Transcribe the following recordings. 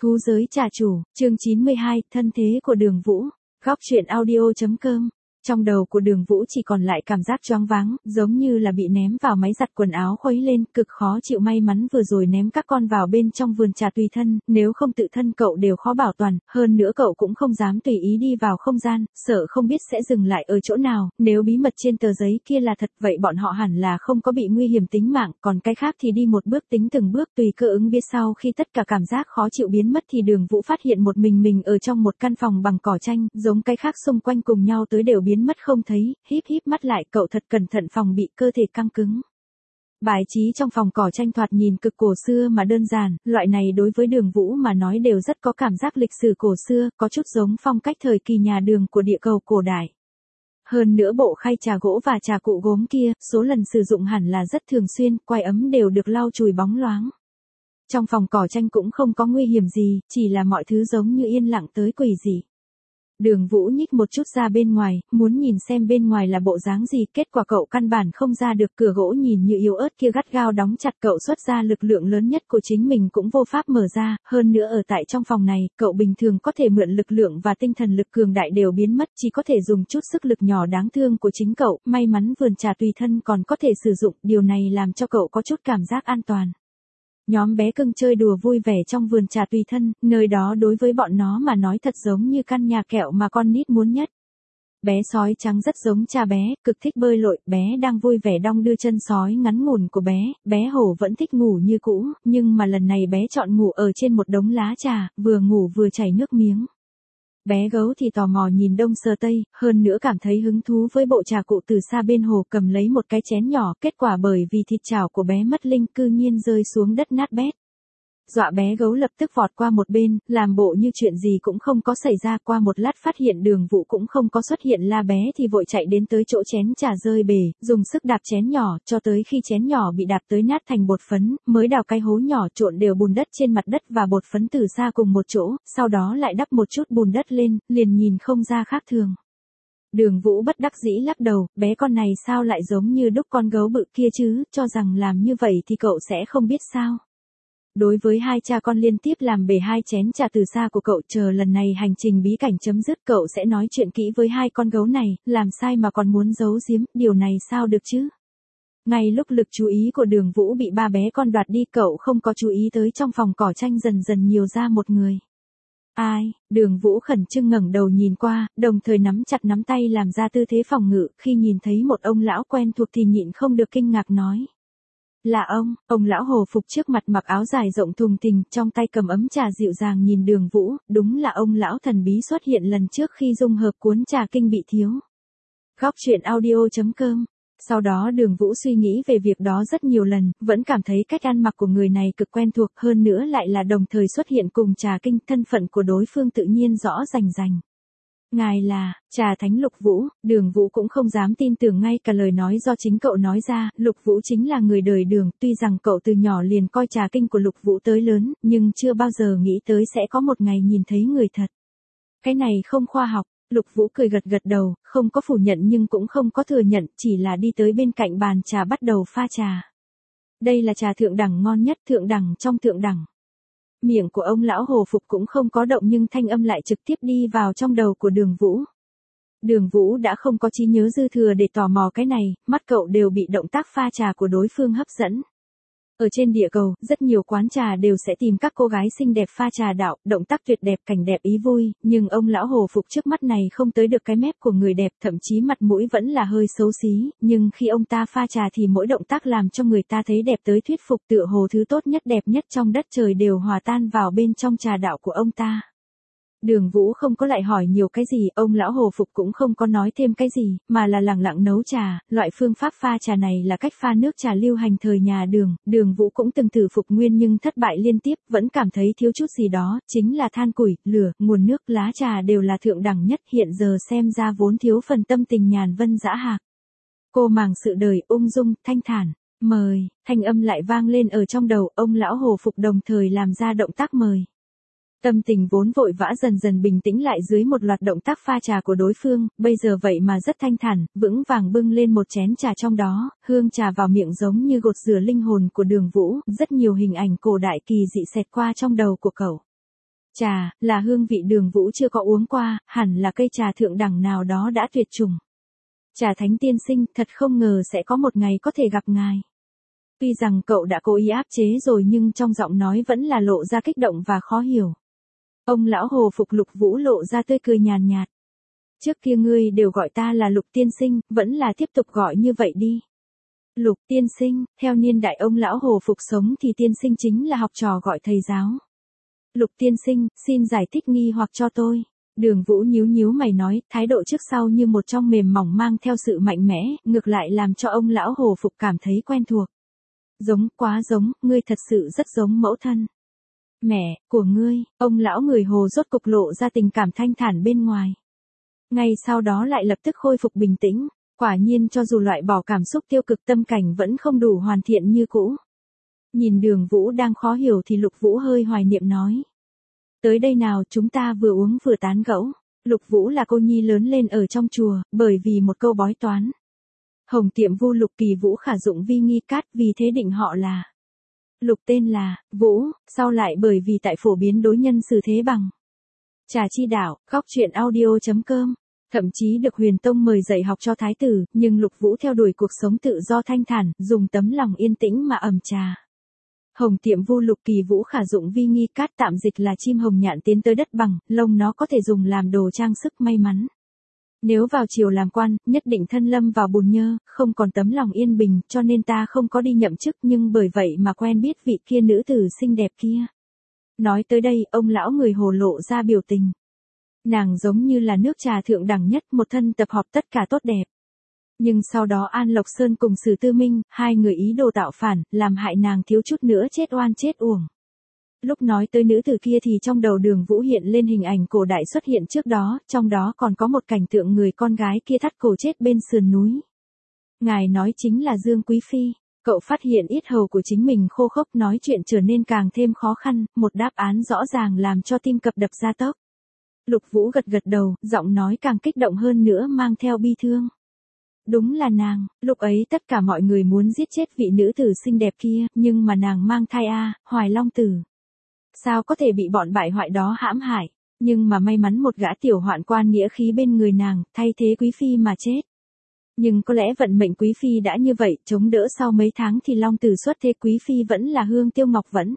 Thú giới trà chủ, chương 92, thân thế của Đường Vũ. Góc truyện audio.com. Trong đầu của Đường Vũ chỉ còn lại cảm giác choáng váng, giống như là bị ném vào máy giặt quần áo khuấy lên, cực khó chịu. May mắn vừa rồi ném các con vào bên trong vườn trà tùy thân, nếu không tự thân cậu đều khó bảo toàn, hơn nữa cậu cũng không dám tùy ý đi vào không gian, sợ không biết sẽ dừng lại ở chỗ nào, nếu bí mật trên tờ giấy kia là thật vậy bọn họ hẳn là không có bị nguy hiểm tính mạng, còn cái khác thì đi một bước tính từng bước tùy cơ ứng biến. Sau khi tất cả cảm giác khó chịu biến mất thì Đường Vũ phát hiện một mình ở trong một căn phòng bằng cỏ tranh, giống cái khác xung quanh cùng nhau tới đều biến mất không thấy, híp mắt lại cậu thật cẩn thận phòng bị cơ thể căng cứng. Bài trí trong phòng cỏ tranh thoạt nhìn cực cổ xưa mà đơn giản, loại này đối với Đường Vũ mà nói đều rất có cảm giác lịch sử cổ xưa, có chút giống phong cách thời kỳ nhà Đường của địa cầu cổ đại. Hơn nữa bộ khay trà gỗ và trà cụ gốm kia, số lần sử dụng hẳn là rất thường xuyên, quai ấm đều được lau chùi bóng loáng. Trong phòng cỏ tranh cũng không có nguy hiểm gì, chỉ là mọi thứ giống như yên lặng tới quỷ dị. Đường Vũ nhích một chút ra bên ngoài, muốn nhìn xem bên ngoài là bộ dáng gì, kết quả cậu căn bản không ra được, cửa gỗ nhìn như yếu ớt kia gắt gao đóng chặt, cậu xuất ra lực lượng lớn nhất của chính mình cũng vô pháp mở ra, hơn nữa ở tại trong phòng này, cậu bình thường có thể mượn lực lượng và tinh thần lực cường đại đều biến mất, chỉ có thể dùng chút sức lực nhỏ đáng thương của chính cậu, may mắn vườn trà tùy thân còn có thể sử dụng, điều này làm cho cậu có chút cảm giác an toàn. Nhóm bé cưng chơi đùa vui vẻ trong vườn trà tùy thân, nơi đó đối với bọn nó mà nói thật giống như căn nhà kẹo mà con nít muốn nhất. Bé sói trắng rất giống cha bé, cực thích bơi lội, bé đang vui vẻ đong đưa chân sói ngắn ngủn của bé hổ vẫn thích ngủ như cũ, nhưng mà lần này bé chọn ngủ ở trên một đống lá trà, vừa ngủ vừa chảy nước miếng. Bé gấu thì tò mò nhìn đông sờ tây, hơn nữa cảm thấy hứng thú với bộ trà cụ từ xa bên hồ, cầm lấy một cái chén nhỏ, kết quả bởi vì thịt chảo của bé mất linh cư nhiên rơi xuống đất nát bét. Dọa bé gấu lập tức vọt qua một bên, làm bộ như chuyện gì cũng không có xảy ra, qua một lát phát hiện Đường Vũ cũng không có xuất hiện, la bé thì vội chạy đến tới chỗ chén trà rơi bể, dùng sức đạp chén nhỏ, cho tới khi chén nhỏ bị đạp tới nát thành bột phấn, mới đào cái hố nhỏ trộn đều bùn đất trên mặt đất và bột phấn từ xa cùng một chỗ, sau đó lại đắp một chút bùn đất lên, liền nhìn không ra khác thường. Đường Vũ bất đắc dĩ lắc đầu, bé con này sao lại giống như đúc con gấu bự kia chứ, cho rằng làm như vậy thì cậu sẽ không biết sao. Đối với hai cha con liên tiếp làm bể hai chén trà từ xa của cậu, chờ lần này hành trình bí cảnh chấm dứt cậu sẽ nói chuyện kỹ với hai con gấu này, làm sai mà còn muốn giấu giếm, điều này sao được chứ. Ngay lúc lực chú ý của Đường Vũ bị ba bé con đoạt đi, cậu không có chú ý tới trong phòng cỏ tranh dần dần nhiều ra một người. Ai? Đường Vũ khẩn trương ngẩng đầu nhìn qua, đồng thời nắm chặt nắm tay làm ra tư thế phòng ngự, khi nhìn thấy một ông lão quen thuộc thì nhịn không được kinh ngạc nói. Là ông lão hồ phục trước mặt mặc áo dài rộng thùng thình, trong tay cầm ấm trà dịu dàng nhìn Đường Vũ, đúng là ông lão thần bí xuất hiện lần trước khi dung hợp cuốn trà kinh bị thiếu. Góc truyện audio.com. Sau đó Đường Vũ suy nghĩ về việc đó rất nhiều lần, vẫn cảm thấy cách ăn mặc của người này cực quen thuộc, hơn nữa lại là đồng thời xuất hiện cùng trà kinh, thân phận của đối phương tự nhiên rõ rành rành. Ngài là, Trà Thánh Lục Vũ. Đường Vũ cũng không dám tin tưởng ngay cả lời nói do chính cậu nói ra, Lục Vũ chính là người đời Đường, tuy rằng cậu từ nhỏ liền coi trà kinh của Lục Vũ tới lớn, nhưng chưa bao giờ nghĩ tới sẽ có một ngày nhìn thấy người thật. Cái này không khoa học. Lục Vũ cười gật đầu, không có phủ nhận nhưng cũng không có thừa nhận, chỉ là đi tới bên cạnh bàn trà bắt đầu pha trà. Đây là trà thượng đẳng ngon nhất, thượng đẳng trong thượng đẳng. Miệng của ông lão hồ phục cũng không có động nhưng thanh âm lại trực tiếp đi vào trong đầu của Đường Vũ. Đường Vũ đã không có trí nhớ dư thừa để tò mò cái này, mắt cậu đều bị động tác pha trà của đối phương hấp dẫn. Ở trên địa cầu, rất nhiều quán trà đều sẽ tìm các cô gái xinh đẹp pha trà đạo, động tác tuyệt đẹp, cảnh đẹp ý vui, nhưng ông lão hồ phục trước mắt này không tới được cái mép của người đẹp, thậm chí mặt mũi vẫn là hơi xấu xí, nhưng khi ông ta pha trà thì mỗi động tác làm cho người ta thấy đẹp tới thuyết phục, tựa hồ thứ tốt nhất đẹp nhất trong đất trời đều hòa tan vào bên trong trà đạo của ông ta. Đường Vũ không có lại hỏi nhiều cái gì, ông lão hồ phục cũng không có nói thêm cái gì, mà là lẳng lặng nấu trà, loại phương pháp pha trà này là cách pha nước trà lưu hành thời nhà Đường, Đường Vũ cũng từng thử phục nguyên nhưng thất bại liên tiếp, vẫn cảm thấy thiếu chút gì đó, chính là than củi, lửa, nguồn nước, lá trà đều là thượng đẳng nhất, hiện giờ xem ra vốn thiếu phần tâm tình nhàn vân dã hạc. Cô màng sự đời, ung dung, thanh thản, mời, thanh âm lại vang lên ở trong đầu, ông lão hồ phục đồng thời làm ra động tác mời. Tâm tình vốn vội vã dần dần bình tĩnh lại dưới một loạt động tác pha trà của đối phương, bây giờ vậy mà rất thanh thản, vững vàng bưng lên một chén trà trong đó, hương trà vào miệng giống như gột rửa linh hồn của Đường Vũ, rất nhiều hình ảnh cổ đại kỳ dị xẹt qua trong đầu của cậu. Trà, là hương vị Đường Vũ chưa có uống qua, hẳn là cây trà thượng đẳng nào đó đã tuyệt chủng. Trà Thánh tiên sinh, thật không ngờ sẽ có một ngày có thể gặp ngài. Tuy rằng cậu đã cố ý áp chế rồi nhưng trong giọng nói vẫn là lộ ra kích động và khó hiểu. Ông lão Hồ Phục Lục Vũ lộ ra tươi cười nhàn nhạt. Trước kia ngươi đều gọi ta là Lục tiên sinh, vẫn là tiếp tục gọi như vậy đi. Lục tiên sinh, theo niên đại ông lão Hồ Phục sống thì tiên sinh chính là học trò gọi thầy giáo. Lục tiên sinh, xin giải thích nghi hoặc cho tôi. Đường Vũ nhíu nhíu mày nói, thái độ trước sau như một trong mềm mỏng mang theo sự mạnh mẽ, ngược lại làm cho ông lão Hồ Phục cảm thấy quen thuộc. Giống, quá giống, ngươi thật sự rất giống mẫu thân. Mẹ, của ngươi, ông lão người Hồ rốt cục lộ ra tình cảm thanh thản bên ngoài. Ngay sau đó lại lập tức khôi phục bình tĩnh, quả nhiên cho dù loại bỏ cảm xúc tiêu cực tâm cảnh vẫn không đủ hoàn thiện như cũ. Nhìn Đường Vũ đang khó hiểu thì Lục Vũ hơi hoài niệm nói. Tới đây nào, chúng ta vừa uống vừa tán gẫu. Lục Vũ là cô nhi lớn lên ở trong chùa, bởi vì một câu bói toán. Hồng Tiệm Vu Lục Kỳ Vũ khả dụng vi nghi cát, vì thế định họ là Lục tên là Vũ, sau lại bởi vì tại phổ biến đối nhân xử thế bằng Trà Chi Đạo, góc truyện audio.com. Thậm chí được Huyền Tông mời dạy học cho thái tử, nhưng Lục Vũ theo đuổi cuộc sống tự do thanh thản, dùng tấm lòng yên tĩnh mà ẩm trà. Hồng Tiệm Vu Lục Kỳ Vũ khả dụng vi nghi cát, tạm dịch là chim hồng nhạn tiến tới đất bằng, lông nó có thể dùng làm đồ trang sức may mắn. Nếu vào triều làm quan, nhất định thân lâm vào bùn nhơ, không còn tấm lòng yên bình, cho nên ta không có đi nhậm chức, nhưng bởi vậy mà quen biết vị kia nữ tử xinh đẹp kia. Nói tới đây, ông lão người Hồ lộ ra biểu tình. Nàng giống như là nước trà thượng đẳng nhất, một thân tập hợp tất cả tốt đẹp. Nhưng sau đó An Lộc Sơn cùng Sử Tư Minh, hai người ý đồ tạo phản, làm hại nàng thiếu chút nữa chết oan chết uổng. Lúc nói tới nữ tử kia thì trong đầu Đường Vũ hiện lên hình ảnh cổ đại xuất hiện trước đó, trong đó còn có một cảnh tượng người con gái kia thắt cổ chết bên sườn núi. Ngài nói chính là Dương Quý Phi. Cậu phát hiện yết hầu của chính mình khô khốc, nói chuyện trở nên càng thêm khó khăn, một đáp án rõ ràng làm cho tim cập đập ra tốc. Lục Vũ gật gật đầu, giọng nói càng kích động hơn nữa mang theo bi thương. Đúng là nàng, lúc ấy tất cả mọi người muốn giết chết vị nữ tử xinh đẹp kia, nhưng mà nàng mang thai Hoài Long Tử. Sao có thể bị bọn bại hoại đó hãm hại, nhưng mà may mắn một gã tiểu hoạn quan nghĩa khí bên người nàng, thay thế Quý Phi mà chết. Nhưng có lẽ vận mệnh Quý Phi đã như vậy, chống đỡ sau mấy tháng thì Long Tử xuất thế, Quý Phi vẫn là Hương Tiêu Ngọc vẫn.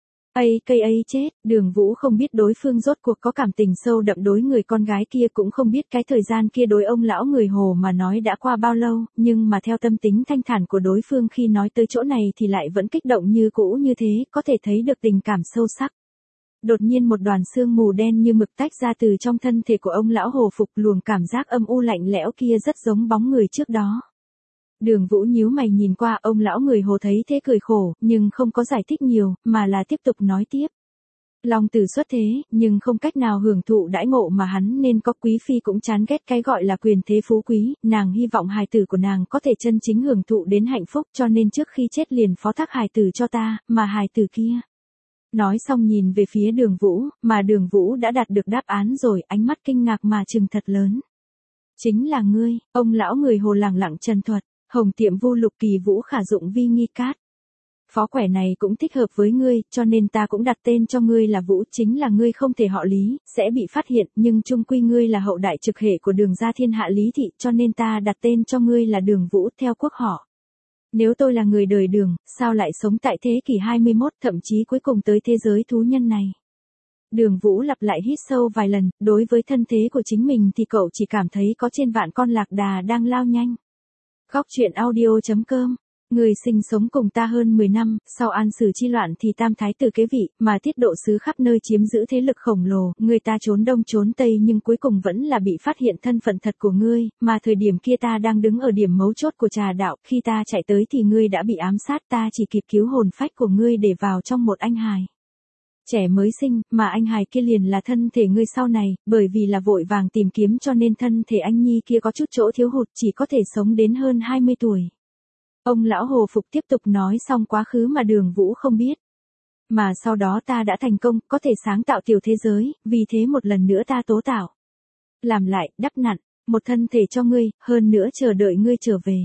Cây ấy chết, Đường Vũ không biết đối phương rốt cuộc có cảm tình sâu đậm đối người con gái kia, cũng không biết cái thời gian kia đối ông lão người Hồ mà nói đã qua bao lâu, nhưng mà theo tâm tính thanh thản của đối phương khi nói tới chỗ này thì lại vẫn kích động như cũ như thế, có thể thấy được tình cảm sâu sắc. Đột nhiên một đoàn sương mù đen như mực tách ra từ trong thân thể của ông lão Hồ Phục, luồng cảm giác âm u lạnh lẽo kia rất giống bóng người trước đó. Đường Vũ nhíu mày nhìn qua, ông lão người Hồ thấy thế cười khổ, nhưng không có giải thích nhiều, mà là tiếp tục nói tiếp. Long Tử xuất thế, nhưng không cách nào hưởng thụ đãi ngộ mà hắn nên có, Quý Phi cũng chán ghét cái gọi là quyền thế phú quý, nàng hy vọng hài tử của nàng có thể chân chính hưởng thụ đến hạnh phúc, cho nên trước khi chết liền phó thác hài tử cho ta, mà hài tử kia. Nói xong nhìn về phía Đường Vũ, mà Đường Vũ đã đạt được đáp án rồi, ánh mắt kinh ngạc mà trừng thật lớn. Chính là ngươi, ông lão người Hồ lẳng lặng trần thuật. Hồng Tiệm Vu Lục Kỳ Vũ khả dụng vi nghi cát. Phó quẻ này cũng thích hợp với ngươi, cho nên ta cũng đặt tên cho ngươi là Vũ, chính là ngươi không thể họ Lý, sẽ bị phát hiện, nhưng chung quy ngươi là hậu đại trực hệ của Đường gia thiên hạ Lý thị, cho nên ta đặt tên cho ngươi là Đường Vũ theo quốc họ. Nếu tôi là người đời Đường, sao lại sống tại thế kỷ 21, thậm chí cuối cùng tới thế giới thú nhân này? Đường Vũ lặp lại hít sâu vài lần, đối với thân thế của chính mình thì cậu chỉ cảm thấy có trên vạn con lạc đà đang lao nhanh. Góc truyện audio.com. Người sinh sống cùng ta hơn 10 năm, sau An Sử chi loạn thì Tam Thái tử kế vị, mà Tiết Độ Sứ khắp nơi chiếm giữ thế lực khổng lồ, người ta trốn đông trốn tây nhưng cuối cùng vẫn là bị phát hiện thân phận thật của ngươi, mà thời điểm kia ta đang đứng ở điểm mấu chốt của trà đạo, khi ta chạy tới thì ngươi đã bị ám sát, ta chỉ kịp cứu hồn phách của ngươi để vào trong một anh hài trẻ mới sinh, mà anh hài kia liền là thân thể ngươi sau này, bởi vì là vội vàng tìm kiếm cho nên thân thể anh nhi kia có chút chỗ thiếu hụt, chỉ có thể sống đến hơn 20 tuổi. Ông lão Hồ Phục tiếp tục nói xong quá khứ mà Đường Vũ không biết. Mà sau đó ta đã thành công, có thể sáng tạo tiểu thế giới, vì thế một lần nữa ta tố tạo. Làm lại, đắp nặn, một thân thể cho ngươi, hơn nữa chờ đợi ngươi trở về.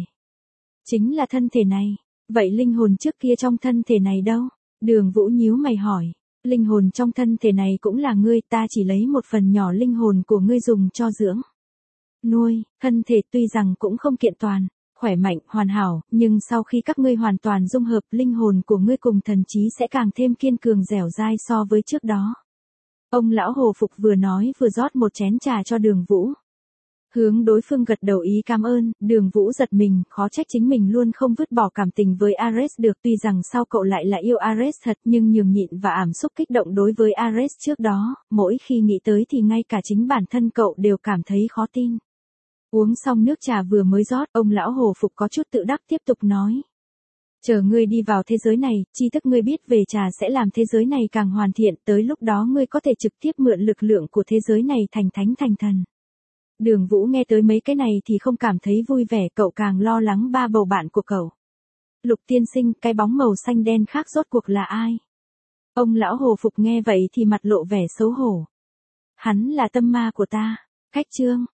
Chính là thân thể này, vậy linh hồn trước kia trong thân thể này đâu? Đường Vũ nhíu mày hỏi. Linh hồn trong thân thể này cũng là ngươi, ta chỉ lấy một phần nhỏ linh hồn của ngươi dùng cho dưỡng nuôi, thân thể tuy rằng cũng không kiện toàn, khỏe mạnh, hoàn hảo, nhưng sau khi các ngươi hoàn toàn dung hợp, linh hồn của ngươi cùng thần trí sẽ càng thêm kiên cường dẻo dai so với trước đó. Ông lão Hồ Phục vừa nói vừa rót một chén trà cho Đường Vũ. Hướng đối phương gật đầu ý cảm ơn, Đường Vũ giật mình, khó trách chính mình luôn không vứt bỏ cảm tình với Ares được, tuy rằng sau cậu lại là yêu Ares thật nhưng nhường nhịn và ảm xúc kích động đối với Ares trước đó, mỗi khi nghĩ tới thì ngay cả chính bản thân cậu đều cảm thấy khó tin. Uống xong nước trà vừa mới rót, ông lão Hồ Phục có chút tự đắc tiếp tục nói. Chờ ngươi đi vào thế giới này, tri thức ngươi biết về trà sẽ làm thế giới này càng hoàn thiện, tới lúc đó ngươi có thể trực tiếp mượn lực lượng của thế giới này thành thánh thành thần. Đường Vũ nghe tới mấy cái này thì không cảm thấy vui vẻ, cậu càng lo lắng ba bầu bạn của cậu. Lục tiên sinh, cái bóng màu xanh đen khác rốt cuộc là ai? Ông lão Hồ Phục nghe vậy thì mặt lộ vẻ xấu hổ. Hắn là tâm ma của ta. Cách chương